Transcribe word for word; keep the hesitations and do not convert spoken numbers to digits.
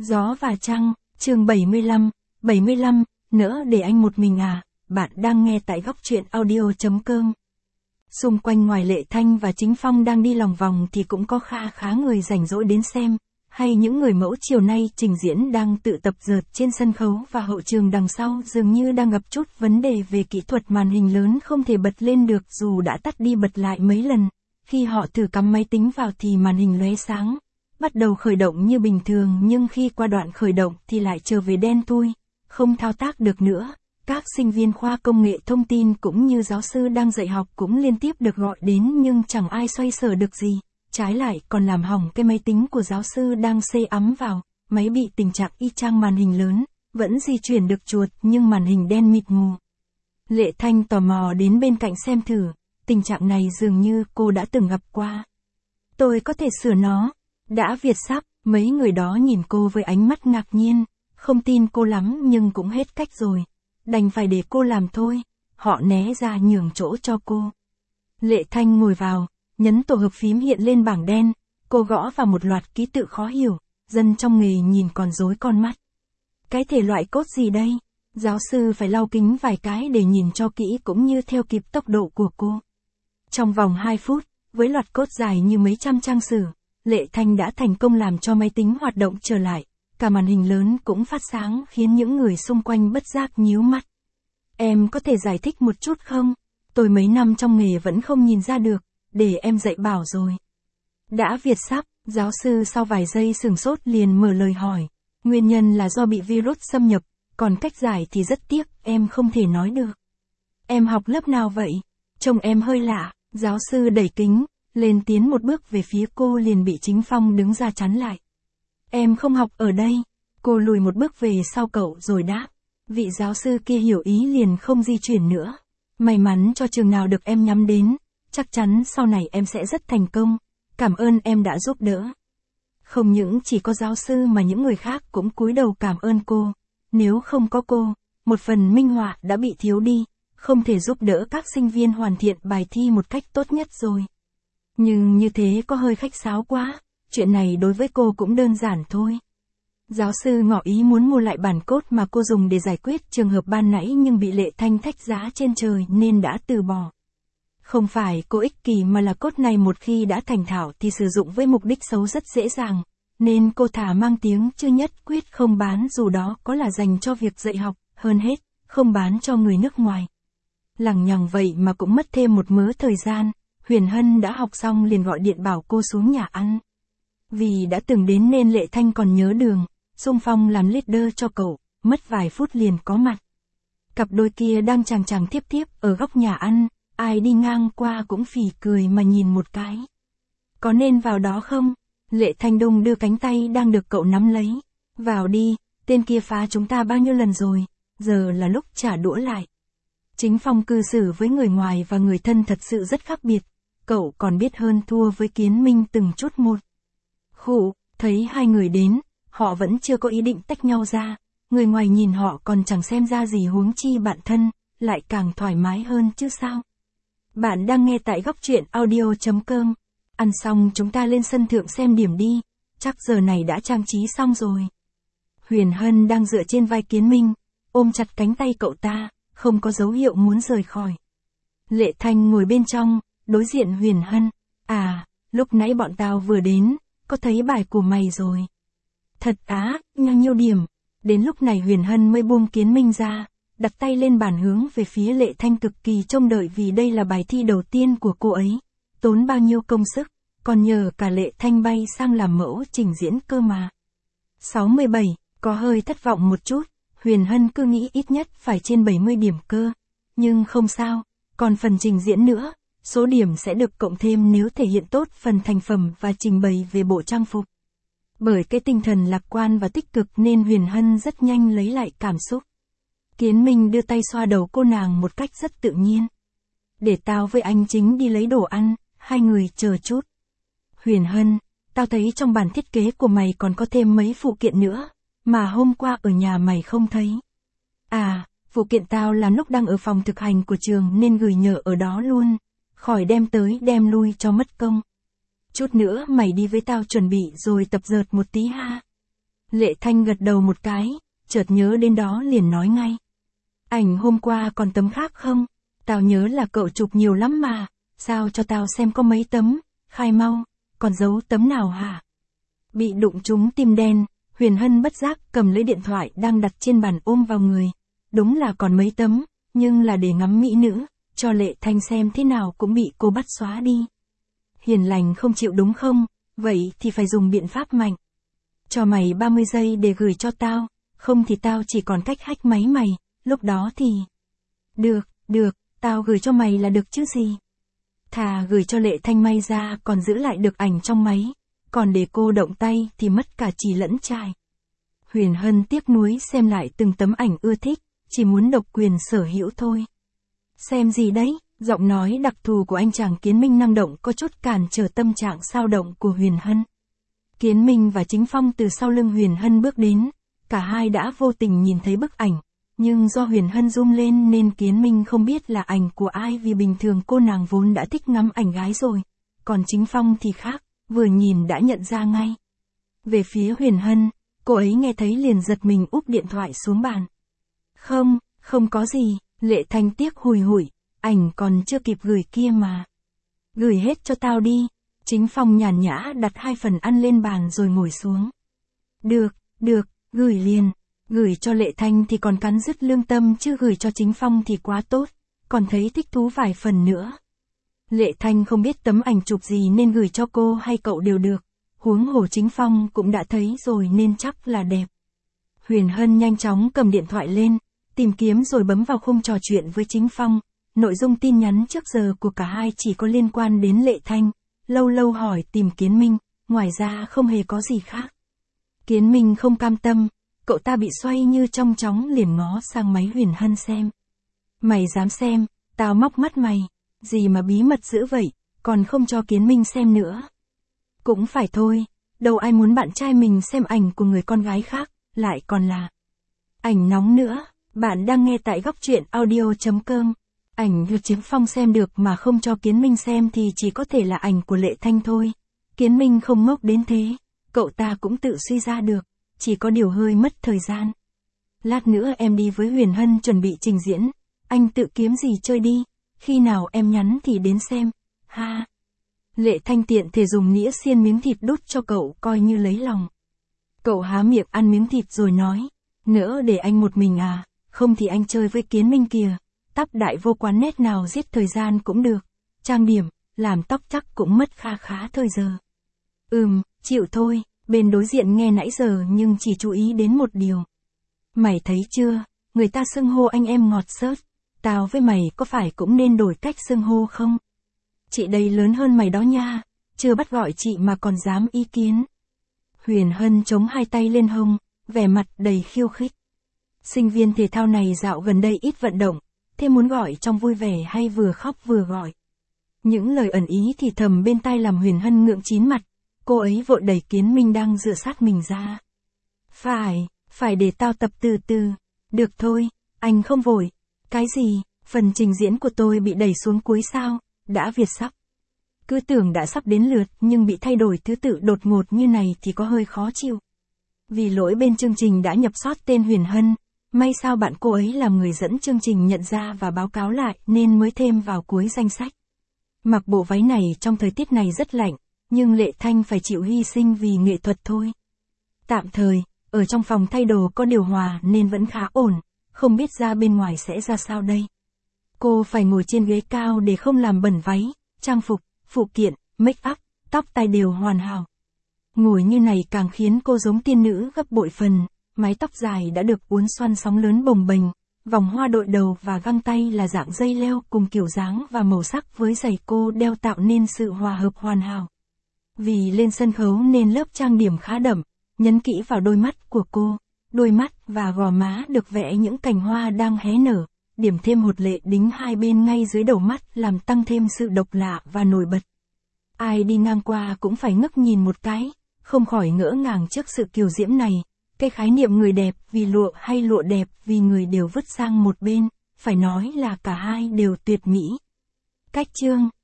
Gió và Trăng, chương bảy mươi lăm, bảy mươi lăm, nỡ để anh một mình à, bạn đang nghe tại góc truyện audio.com. Xung quanh ngoài Lệ Thanh và Chính Phong đang đi lòng vòng thì cũng có kha khá người rảnh rỗi đến xem, hay những người mẫu chiều nay trình diễn đang tự tập dượt trên sân khấu và hậu trường đằng sau dường như đang gặp chút vấn đề về kỹ thuật màn hình lớn không thể bật lên được dù đã tắt đi bật lại mấy lần. Khi họ thử cắm máy tính vào thì màn hình lóe sáng, bắt đầu khởi động như bình thường nhưng khi qua đoạn khởi động thì lại trở về đen thui, không thao tác được nữa. Các sinh viên khoa công nghệ thông tin cũng như giáo sư đang dạy học cũng liên tiếp được gọi đến nhưng chẳng ai xoay sở được gì, trái lại còn làm hỏng cái máy tính của giáo sư đang xê ắm vào, máy bị tình trạng y chang màn hình lớn, vẫn di chuyển được chuột nhưng màn hình đen mịt mù. Lệ Thanh tò mò đến bên cạnh xem thử, tình trạng này dường như cô đã từng gặp qua. Tôi có thể sửa nó. Đã Việt sắp, mấy người đó nhìn cô với ánh mắt ngạc nhiên, không tin cô lắm nhưng cũng hết cách rồi. Đành phải để cô làm thôi, họ né ra nhường chỗ cho cô. Lệ Thanh ngồi vào, nhấn tổ hợp phím hiện lên bảng đen, cô gõ vào một loạt ký tự khó hiểu, dân trong nghề nhìn còn rối con mắt. Cái thể loại code gì đây? Giáo sư phải lau kính vài cái để nhìn cho kỹ cũng như theo kịp tốc độ của cô. Trong vòng hai phút, với loạt code dài như mấy trăm trang sử, Lệ Thanh đã thành công làm cho máy tính hoạt động trở lại, cả màn hình lớn cũng phát sáng khiến những người xung quanh bất giác nhíu mắt. Em có thể giải thích một chút không? Tôi mấy năm trong nghề vẫn không nhìn ra được, để em dạy bảo rồi. Đã Việt sắp, giáo sư sau vài giây sửng sốt liền mở lời hỏi. Nguyên nhân là do bị virus xâm nhập, còn cách giải thì rất tiếc, em không thể nói được. Em học lớp nào vậy? Trông em hơi lạ, giáo sư đẩy kính lên tiến một bước về phía cô liền bị Chính Phong đứng ra chắn lại. Em không học ở đây. Cô lùi một bước về sau cậu rồi đáp. Vị giáo sư kia hiểu ý liền không di chuyển nữa. May mắn cho trường nào được em nhắm đến, chắc chắn sau này em sẽ rất thành công. Cảm ơn em đã giúp đỡ. Không những chỉ có giáo sư mà những người khác cũng cúi đầu cảm ơn cô. Nếu không có cô, một phần minh họa đã bị thiếu đi, không thể giúp đỡ các sinh viên hoàn thiện bài thi một cách tốt nhất rồi. Nhưng như thế có hơi khách sáo quá, chuyện này đối với cô cũng đơn giản thôi. Giáo sư ngỏ ý muốn mua lại bản code mà cô dùng để giải quyết trường hợp ban nãy nhưng bị Lệ Thanh thách giá trên trời nên đã từ bỏ. Không phải cô ích kỷ mà là code này một khi đã thành thạo thì sử dụng với mục đích xấu rất dễ dàng, nên cô thả mang tiếng chứ nhất quyết không bán dù đó có là dành cho việc dạy học, hơn hết, không bán cho người nước ngoài. Lằng nhằng vậy mà cũng mất thêm một mớ thời gian. Huyền Hân đã học xong liền gọi điện bảo cô xuống nhà ăn. Vì đã từng đến nên Lệ Thanh còn nhớ đường, xung phong làm leader cho cậu, mất vài phút liền có mặt. Cặp đôi kia đang chàng chàng tiếp tiếp ở góc nhà ăn, ai đi ngang qua cũng phì cười mà nhìn một cái. Có nên vào đó không? Lệ Thanh đung đưa cánh tay đang được cậu nắm lấy. Vào đi, tên kia phá chúng ta bao nhiêu lần rồi, giờ là lúc trả đũa lại. Chính Phong cư xử với người ngoài và người thân thật sự rất khác biệt. Cậu còn biết hơn thua với Kiến Minh từng chút một. Khụ, thấy hai người đến, họ vẫn chưa có ý định tách nhau ra. Người ngoài nhìn họ còn chẳng xem ra gì huống chi bạn thân, lại càng thoải mái hơn chứ sao. Bạn đang nghe tại góc truyện audio.com. Ăn xong chúng ta lên sân thượng xem điểm đi, chắc giờ này đã trang trí xong rồi. Huyền Hân đang dựa trên vai Kiến Minh, ôm chặt cánh tay cậu ta, không có dấu hiệu muốn rời khỏi. Lệ Thanh ngồi bên trong, đối diện Huyền Hân. À, lúc nãy bọn tao vừa đến, có thấy bài của mày rồi. Thật á, bao nhiêu điểm. Đến lúc này Huyền Hân mới buông Kiến Minh ra, đặt tay lên bàn hướng về phía Lệ Thanh cực kỳ trông đợi vì đây là bài thi đầu tiên của cô ấy. Tốn bao nhiêu công sức, còn nhờ cả Lệ Thanh bay sang làm mẫu trình diễn cơ mà. sáu mươi bảy, có hơi thất vọng một chút, Huyền Hân cứ nghĩ ít nhất phải trên bảy mươi điểm cơ. Nhưng không sao, còn phần trình diễn nữa. Số điểm sẽ được cộng thêm nếu thể hiện tốt phần thành phẩm và trình bày về bộ trang phục. Bởi cái tinh thần lạc quan và tích cực nên Huyền Hân rất nhanh lấy lại cảm xúc. Kiến Minh đưa tay xoa đầu cô nàng một cách rất tự nhiên. Để tao với anh Chính đi lấy đồ ăn, hai người chờ chút. Huyền Hân, tao thấy trong bản thiết kế của mày còn có thêm mấy phụ kiện nữa, mà hôm qua ở nhà mày không thấy. À, phụ kiện tao là lúc đang ở phòng thực hành của trường nên gửi nhờ ở đó luôn. Khỏi đem tới đem lui cho mất công. Chút nữa mày đi với tao chuẩn bị rồi tập dượt một tí ha. Lệ Thanh gật đầu một cái, chợt nhớ đến đó liền nói ngay. Ảnh hôm qua còn tấm khác không? Tao nhớ là cậu chụp nhiều lắm mà, sao cho tao xem có mấy tấm, khai mau, còn giấu tấm nào hả? Bị đụng trúng tim đen, Huyền Hân bất giác cầm lấy điện thoại đang đặt trên bàn ôm vào người. Đúng là còn mấy tấm, nhưng là để ngắm mỹ nữ, cho Lệ Thanh xem thế nào cũng bị cô bắt xóa đi. Hiền lành không chịu đúng không? Vậy thì phải dùng biện pháp mạnh. Cho mày ba mươi giây để gửi cho tao, không thì tao chỉ còn cách hack máy mày, lúc đó thì... Được, được, tao gửi cho mày là được chứ gì. Thà gửi cho Lệ Thanh may ra còn giữ lại được ảnh trong máy, còn để cô động tay thì mất cả chì lẫn chài. Huyền Hân tiếc nuối xem lại từng tấm ảnh ưa thích, chỉ muốn độc quyền sở hữu thôi. Xem gì đấy, giọng nói đặc thù của anh chàng Kiến Minh năng động có chút cản trở tâm trạng sao động của Huyền Hân. Kiến Minh và Chính Phong từ sau lưng Huyền Hân bước đến, cả hai đã vô tình nhìn thấy bức ảnh, nhưng do Huyền Hân zoom lên nên Kiến Minh không biết là ảnh của ai vì bình thường cô nàng vốn đã thích ngắm ảnh gái rồi, còn Chính Phong thì khác, vừa nhìn đã nhận ra ngay. Về phía Huyền Hân, cô ấy nghe thấy liền giật mình úp điện thoại xuống bàn. Không, không có gì, Lệ Thanh tiếc hùi hủi, ảnh còn chưa kịp gửi kia mà. Gửi hết cho tao đi. Chính Phong nhàn nhã đặt hai phần ăn lên bàn rồi ngồi xuống. Được, được, gửi liền. Gửi cho Lệ Thanh thì còn cắn rứt lương tâm chứ gửi cho Chính Phong thì quá tốt, còn thấy thích thú vài phần nữa. Lệ Thanh không biết tấm ảnh chụp gì nên gửi cho cô hay cậu đều được, huống hồ Chính Phong cũng đã thấy rồi nên chắc là đẹp. Huyền Hân nhanh chóng cầm điện thoại lên, tìm kiếm rồi bấm vào khung trò chuyện với Chính Phong. Nội dung tin nhắn trước giờ của cả hai chỉ có liên quan đến Lệ Thanh. Lâu lâu hỏi tìm Kiến Minh, ngoài ra không hề có gì khác. Kiến Minh không cam tâm, cậu ta bị xoay như trong chóng liền ngó sang máy Huyền Hân xem. Mày dám xem, tao móc mắt mày, gì mà bí mật dữ vậy, còn không cho Kiến Minh xem nữa. Cũng phải thôi, đâu ai muốn bạn trai mình xem ảnh của người con gái khác, lại còn là ảnh nóng nữa. Bạn đang nghe tại góc truyện audio chấm com. Ảnh được Chính Phong xem được mà không cho Kiến Minh xem thì chỉ có thể là ảnh của Lệ Thanh thôi. Kiến Minh không ngốc đến thế, cậu ta cũng tự suy ra được, chỉ có điều hơi mất thời gian. Lát nữa em đi với Huyền Hân chuẩn bị trình diễn, anh tự kiếm gì chơi đi, khi nào em nhắn thì đến xem, ha. Lệ Thanh tiện thể dùng nĩa xiên miếng thịt đút cho cậu coi như lấy lòng. Cậu há miệng ăn miếng thịt rồi nói, nỡ để anh một mình à, không thì anh chơi với Kiến Minh kìa. Tắp đại vô quán nét nào giết thời gian cũng được, trang điểm, làm tóc chắc cũng mất kha khá thời giờ. Ừm, chịu thôi, bên đối diện nghe nãy giờ nhưng chỉ chú ý đến một điều. Mày thấy chưa, người ta xưng hô anh em ngọt xớt, tao với mày có phải cũng nên đổi cách xưng hô không? Chị đây lớn hơn mày đó nha, chưa bắt gọi chị mà còn dám ý kiến. Huyền Hân chống hai tay lên hông, vẻ mặt đầy khiêu khích. Sinh viên thể thao này dạo gần đây ít vận động. Thế muốn gọi trong vui vẻ hay vừa khóc vừa gọi. Những lời ẩn ý thì thầm bên tai làm Huyền Hân ngượng chín mặt, cô ấy vội đẩy Kiến Minh đang dựa sát mình ra. Phải, phải để tao tập từ từ. Được thôi, anh không vội. Cái gì, phần trình diễn của tôi bị đẩy xuống cuối sao, đã Việt sắp. Cứ tưởng đã sắp đến lượt nhưng bị thay đổi thứ tự đột ngột như này thì có hơi khó chịu. Vì lỗi bên chương trình đã nhập sót tên Huyền Hân. May sao bạn cô ấy làm người dẫn chương trình nhận ra và báo cáo lại nên mới thêm vào cuối danh sách. Mặc bộ váy này trong thời tiết này rất lạnh, nhưng Lệ Thanh phải chịu hy sinh vì nghệ thuật thôi. Tạm thời, ở trong phòng thay đồ có điều hòa nên vẫn khá ổn, không biết ra bên ngoài sẽ ra sao đây. Cô phải ngồi trên ghế cao để không làm bẩn váy, trang phục, phụ kiện, make up, tóc tai đều hoàn hảo. Ngồi như này càng khiến cô giống tiên nữ gấp bội phần. Mái tóc dài đã được uốn xoăn sóng lớn bồng bềnh, vòng hoa đội đầu và găng tay là dạng dây leo cùng kiểu dáng và màu sắc với giày cô đeo tạo nên sự hòa hợp hoàn hảo. Vì lên sân khấu nên lớp trang điểm khá đậm, nhấn kỹ vào đôi mắt của cô, đôi mắt và gò má được vẽ những cành hoa đang hé nở, điểm thêm hột lệ đính hai bên ngay dưới đầu mắt làm tăng thêm sự độc lạ và nổi bật. Ai đi ngang qua cũng phải ngước nhìn một cái, không khỏi ngỡ ngàng trước sự kiều diễm này. Cái khái niệm người đẹp vì lụa hay lụa đẹp vì người đều vứt sang một bên, phải nói là cả hai đều tuyệt mỹ. Cách chương